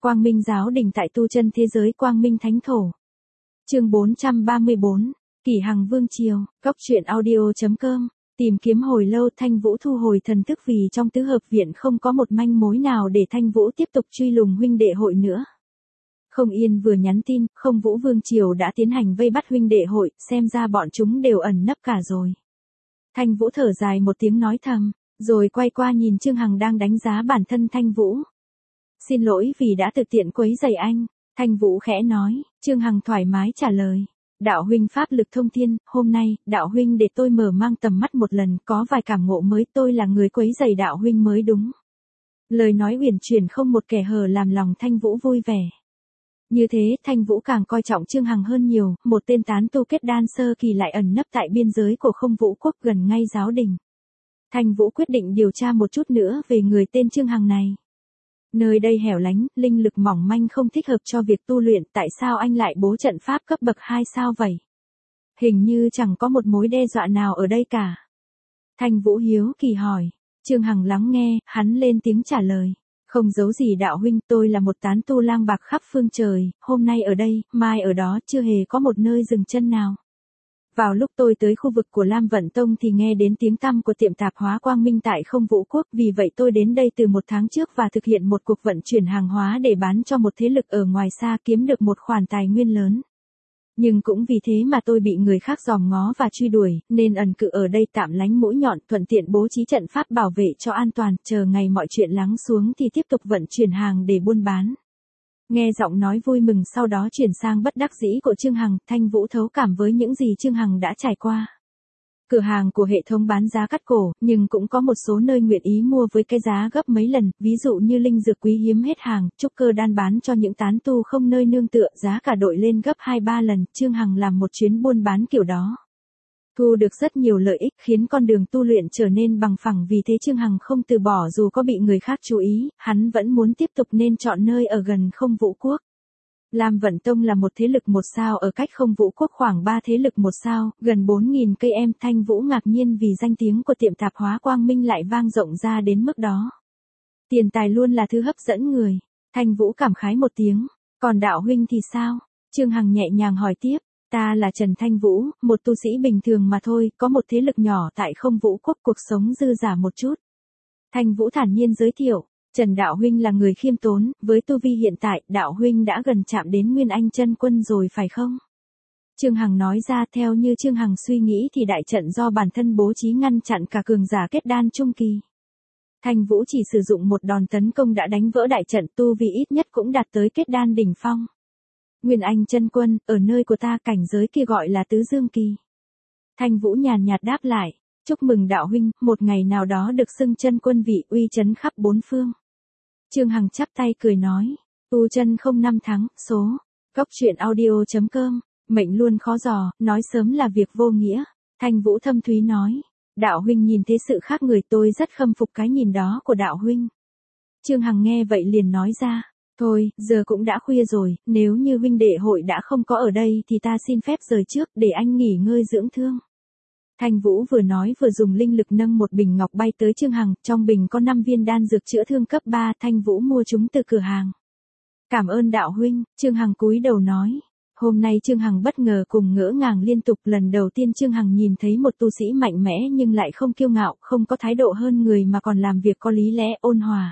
Quang Minh giáo đình tại tu chân thế giới Quang Minh Thánh Thổ. Chương 434, Kỷ Hằng Vương Triều, Góc truyện audio.com. Tìm kiếm hồi lâu Thanh Vũ thu hồi thần thức vì trong tứ hợp viện không có một manh mối nào để Thanh Vũ tiếp tục truy lùng huynh đệ hội nữa. Không Yên vừa nhắn tin, Không Vũ Vương Triều đã tiến hành vây bắt huynh đệ hội, xem ra bọn chúng đều ẩn nấp cả rồi. Thanh Vũ thở dài một tiếng nói thầm, rồi quay qua nhìn Trương Hằng đang đánh giá bản thân Thanh Vũ. Xin lỗi vì đã tự tiện quấy rầy anh, Thanh Vũ khẽ nói. Trương Hằng thoải mái trả lời. Đạo huynh pháp lực thông thiên, hôm nay, đạo huynh để tôi mở mang tầm mắt một lần, có vài cảm ngộ mới, tôi là người quấy rầy đạo huynh mới đúng. Lời nói uyển chuyển không một kẻ hở làm lòng Thanh Vũ vui vẻ. Như thế, Thanh Vũ càng coi trọng Trương Hằng hơn nhiều, một tên tán tu kết đan sơ kỳ lại ẩn nấp tại biên giới của Không Vũ quốc gần ngay giáo đình. Thanh Vũ quyết định điều tra một chút nữa về người tên Trương Hằng này. Nơi đây hẻo lánh, linh lực mỏng manh không thích hợp cho việc tu luyện, tại sao anh lại bố trận pháp cấp bậc 2 sao vậy? Hình như chẳng có một mối đe dọa nào ở đây cả. Thanh Vũ hiếu kỳ hỏi. Trương Hằng lắng nghe, hắn lên tiếng trả lời. Không giấu gì đạo huynh, tôi là một tán tu lang bạc khắp phương trời, hôm nay ở đây, mai ở đó, chưa hề có một nơi dừng chân nào. Vào lúc tôi tới khu vực của Lam Vận Tông thì nghe đến tiếng tăm của tiệm tạp hóa Quang Minh tại Không Vũ quốc, vì vậy tôi đến đây từ một tháng trước và thực hiện một cuộc vận chuyển hàng hóa để bán cho một thế lực ở ngoài xa, kiếm được một khoản tài nguyên lớn. Nhưng cũng vì thế mà tôi bị người khác dòm ngó và truy đuổi, nên ẩn cự ở đây tạm lánh mũi nhọn, thuận tiện bố trí trận pháp bảo vệ cho an toàn, chờ ngày mọi chuyện lắng xuống thì tiếp tục vận chuyển hàng để buôn bán. Nghe giọng nói vui mừng sau đó chuyển sang bất đắc dĩ của Trương Hằng, Thanh Vũ thấu cảm với những gì Trương Hằng đã trải qua. Cửa hàng của hệ thống bán giá cắt cổ, nhưng cũng có một số nơi nguyện ý mua với cái giá gấp mấy lần, ví dụ như linh dược quý hiếm hết hàng, trúc cơ đan bán cho những tán tu không nơi nương tựa, giá cả đội lên gấp 2-3 lần, Trương Hằng làm một chuyến buôn bán kiểu đó. Thu được rất nhiều lợi ích, khiến con đường tu luyện trở nên bằng phẳng, vì thế Trương Hằng không từ bỏ dù có bị người khác chú ý, hắn vẫn muốn tiếp tục nên chọn nơi ở gần Không Vũ quốc. Lam Vận Tông là một thế lực 1 sao ở cách Không Vũ quốc khoảng 3 thế lực 1 sao, gần 4.000 cây em. Thanh Vũ ngạc nhiên vì danh tiếng của tiệm tạp hóa Quang Minh lại vang rộng ra đến mức đó. Tiền tài luôn là thứ hấp dẫn người. Thanh Vũ cảm khái một tiếng. Còn đạo huynh thì sao? Trương Hằng nhẹ nhàng hỏi tiếp. Ta là Trần Thanh Vũ, một tu sĩ bình thường mà thôi, có một thế lực nhỏ tại Không Vũ quốc, cuộc sống dư dả một chút. Thanh Vũ thản nhiên giới thiệu. Trần đạo huynh là người khiêm tốn, với tu vi hiện tại, đạo huynh đã gần chạm đến Nguyên Anh chân quân rồi phải không? Trương Hằng nói ra. Theo như Trương Hằng suy nghĩ thì đại trận do bản thân bố trí ngăn chặn cả cường giả kết đan trung kỳ. Thanh Vũ chỉ sử dụng một đòn tấn công đã đánh vỡ đại trận, tu vi ít nhất cũng đạt tới kết đan đỉnh phong. Nguyên Anh chân quân, ở nơi của ta cảnh giới kia gọi là tứ dương kỳ. Thanh Vũ nhàn nhạt đáp lại. Chúc mừng đạo huynh, một ngày nào đó được xưng chân quân vị, uy chấn khắp bốn phương. Trương Hằng chắp tay cười nói. Tu chân không năm tháng, số. Góc truyện audio.com. Mệnh luôn khó dò, nói sớm là việc vô nghĩa. Thanh Vũ thâm thúy nói. Đạo huynh nhìn thế sự khác người, tôi rất khâm phục cái nhìn đó của đạo huynh. Trương Hằng nghe vậy liền nói ra. Thôi, giờ cũng đã khuya rồi, nếu như huynh đệ hội đã không có ở đây thì ta xin phép rời trước để anh nghỉ ngơi dưỡng thương. Thanh Vũ vừa nói vừa dùng linh lực nâng một bình ngọc bay tới Trương Hằng, trong bình có 5 viên đan dược chữa thương cấp 3, Thanh Vũ mua chúng từ cửa hàng. Cảm ơn đạo huynh, Trương Hằng cúi đầu nói. Hôm nay Trương Hằng bất ngờ cùng ngỡ ngàng liên tục, lần đầu tiên Trương Hằng nhìn thấy một tu sĩ mạnh mẽ nhưng lại không kiêu ngạo, không có thái độ hơn người mà còn làm việc có lý lẽ, ôn hòa.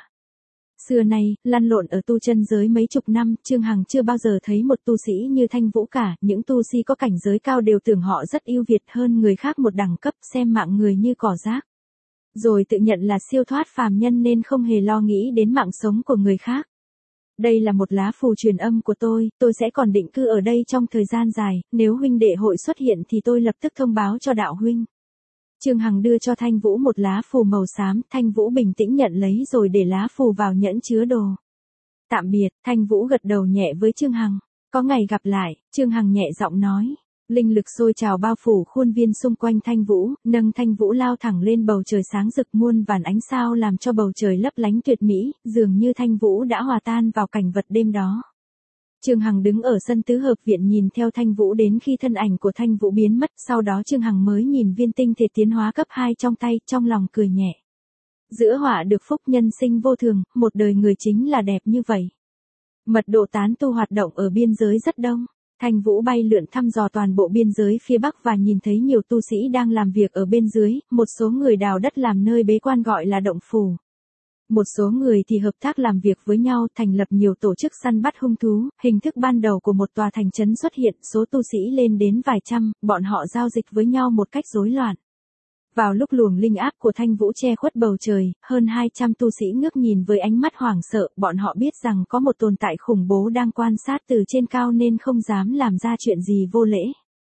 Xưa nay, lăn lộn ở tu chân giới mấy chục năm, Trương Hằng chưa bao giờ thấy một tu sĩ như Thanh Vũ cả, những tu sĩ có cảnh giới cao đều tưởng họ rất ưu việt hơn người khác một đẳng cấp, xem mạng người như cỏ rác. Rồi tự nhận là siêu thoát phàm nhân nên không hề lo nghĩ đến mạng sống của người khác. Đây là một lá phù truyền âm của tôi sẽ còn định cư ở đây trong thời gian dài, nếu huynh đệ hội xuất hiện thì tôi lập tức thông báo cho đạo huynh. Trương Hằng đưa cho Thanh Vũ một lá phù màu xám, Thanh Vũ bình tĩnh nhận lấy rồi để lá phù vào nhẫn chứa đồ. Tạm biệt, Thanh Vũ gật đầu nhẹ với Trương Hằng. Có ngày gặp lại, Trương Hằng nhẹ giọng nói. Linh lực sôi trào bao phủ khuôn viên xung quanh Thanh Vũ, nâng Thanh Vũ lao thẳng lên bầu trời sáng rực, muôn vàn ánh sao làm cho bầu trời lấp lánh tuyệt mỹ, dường như Thanh Vũ đã hòa tan vào cảnh vật đêm đó. Trương Hằng đứng ở sân tứ hợp viện nhìn theo Thanh Vũ đến khi thân ảnh của Thanh Vũ biến mất, sau đó Trương Hằng mới nhìn viên tinh thể tiến hóa cấp 2 trong tay, trong lòng cười nhẹ. Giữa họa được phúc, nhân sinh vô thường, một đời người chính là đẹp như vậy. Mật độ tán tu hoạt động ở biên giới rất đông. Thanh Vũ bay lượn thăm dò toàn bộ biên giới phía Bắc và nhìn thấy nhiều tu sĩ đang làm việc ở bên dưới, một số người đào đất làm nơi bế quan gọi là động phủ. Một số người thì hợp tác làm việc với nhau, thành lập nhiều tổ chức săn bắt hung thú, hình thức ban đầu của một tòa thành trấn xuất hiện, số tu sĩ lên đến vài trăm, bọn họ giao dịch với nhau một cách rối loạn. Vào lúc luồng linh áp của Thanh Vũ che khuất bầu trời, hơn 200 tu sĩ ngước nhìn với ánh mắt hoảng sợ, bọn họ biết rằng có một tồn tại khủng bố đang quan sát từ trên cao nên không dám làm ra chuyện gì vô lễ.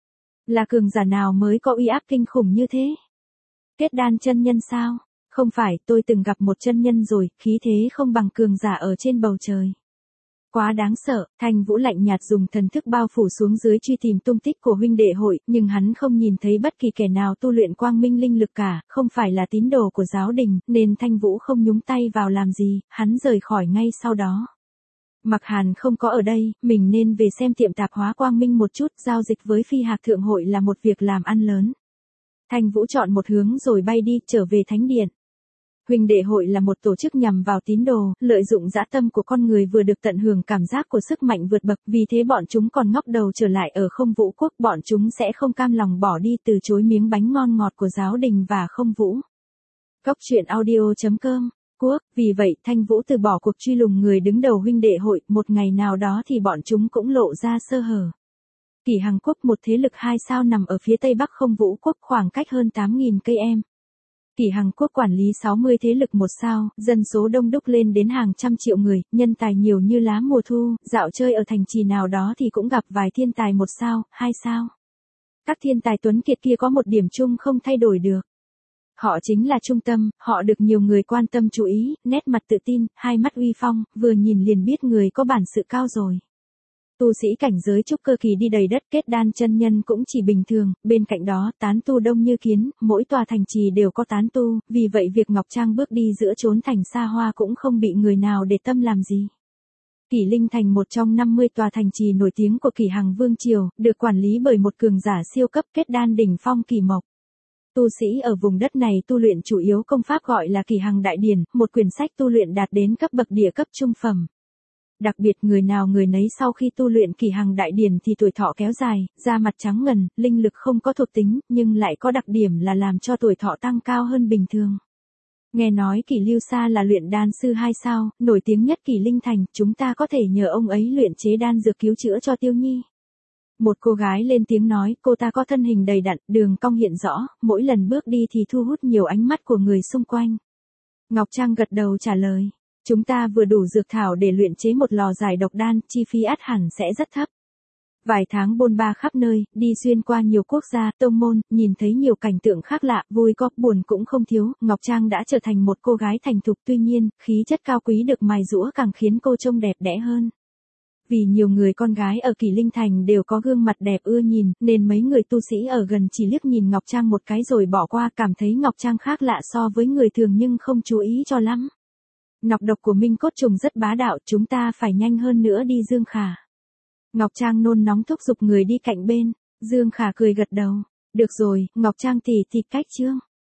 Là cường giả nào mới có uy áp kinh khủng như thế? Kết đan chân nhân sao? Không phải, tôi từng gặp một chân nhân rồi, khí thế không bằng cường giả ở trên bầu trời. Quá đáng sợ, Thanh Vũ lạnh nhạt dùng thần thức bao phủ xuống dưới truy tìm tung tích của huynh đệ hội, nhưng hắn không nhìn thấy bất kỳ kẻ nào tu luyện quang minh linh lực cả, không phải là tín đồ của giáo đình, nên Thanh Vũ không nhúng tay vào làm gì, hắn rời khỏi ngay sau đó. Mặc Hàn không có ở đây, mình nên về xem tiệm tạp hóa quang minh một chút, giao dịch với Phi Hạc Thượng hội là một việc làm ăn lớn. Thanh Vũ chọn một hướng rồi bay đi, trở về thánh điện. Huynh đệ hội là một tổ chức nhằm vào tín đồ, lợi dụng dã tâm của con người vừa được tận hưởng cảm giác của sức mạnh vượt bậc, vì thế bọn chúng còn ngóc đầu trở lại ở Không Vũ quốc, bọn chúng sẽ không cam lòng bỏ đi từ chối miếng bánh ngon ngọt của giáo đình và Không Vũ. Góc truyện audio.com Quốc, vì vậy Thanh Vũ từ bỏ cuộc truy lùng người đứng đầu huynh đệ hội, một ngày nào đó thì bọn chúng cũng lộ ra sơ hở. Kỷ Hằng quốc, một thế lực 2 sao nằm ở phía tây bắc Không Vũ quốc, khoảng cách hơn 8.000 cây em. Kỷ Hằng quốc quản lý 60 thế lực 1 sao, dân số đông đúc lên đến hàng trăm triệu người, nhân tài nhiều như lá mùa thu, dạo chơi ở thành trì nào đó thì cũng gặp vài thiên tài 1 sao, 2 sao. Các thiên tài tuấn kiệt kia có một điểm chung không thay đổi được. Họ chính là trung tâm, họ được nhiều người quan tâm chú ý, nét mặt tự tin, hai mắt uy phong, vừa nhìn liền biết người có bản sự cao rồi. Tu sĩ cảnh giới trúc cơ kỳ đi đầy đất, kết đan chân nhân cũng chỉ bình thường, bên cạnh đó tán tu đông như kiến, mỗi tòa thành trì đều có tán tu, vì vậy việc Ngọc Trang bước đi giữa chốn thành xa hoa cũng không bị người nào để tâm làm gì. Kỷ Linh thành một trong 50 tòa thành trì nổi tiếng của Kỷ Hằng Vương Triều, được quản lý bởi một cường giả siêu cấp kết đan đỉnh phong Kỷ Mộc. Tu sĩ ở vùng đất này tu luyện chủ yếu công pháp gọi là Kỷ Hằng Đại Điển, một quyển sách tu luyện đạt đến cấp bậc địa cấp trung phẩm. Đặc biệt người nào người nấy sau khi tu luyện Kỷ Hằng Đại Điển thì tuổi thọ kéo dài, da mặt trắng ngần, linh lực không có thuộc tính, nhưng lại có đặc điểm là làm cho tuổi thọ tăng cao hơn bình thường. Nghe nói Kỷ Lưu Sa là luyện đan sư 2 sao, nổi tiếng nhất Kỷ Linh thành, chúng ta có thể nhờ ông ấy luyện chế đan dược cứu chữa cho Tiêu Nhi. Một cô gái lên tiếng nói, cô ta có thân hình đầy đặn, đường cong hiện rõ, mỗi lần bước đi thì thu hút nhiều ánh mắt của người xung quanh. Ngọc Trang gật đầu trả lời. Chúng ta vừa đủ dược thảo để luyện chế một lò giải độc đan, chi phí ắt hẳn sẽ rất thấp. Vài tháng bôn ba khắp nơi, đi xuyên qua nhiều quốc gia, tông môn, nhìn thấy nhiều cảnh tượng khác lạ, vui có, buồn cũng không thiếu, Ngọc Trang đã trở thành một cô gái thành thục, tuy nhiên, khí chất cao quý được mài giũa càng khiến cô trông đẹp đẽ hơn. Vì nhiều người con gái ở Kỷ Linh thành đều có gương mặt đẹp ưa nhìn, nên mấy người tu sĩ ở gần chỉ liếc nhìn Ngọc Trang một cái rồi bỏ qua, cảm thấy Ngọc Trang khác lạ so với người thường nhưng không chú ý cho lắm. Nọc độc của Minh Cốt Trùng rất bá đạo, chúng ta phải nhanh hơn nữa đi Dương Khả. Ngọc Trang nôn nóng thúc giục người đi cạnh bên, Dương Khả cười gật đầu. Được rồi, Ngọc Trang tỷ cách chương.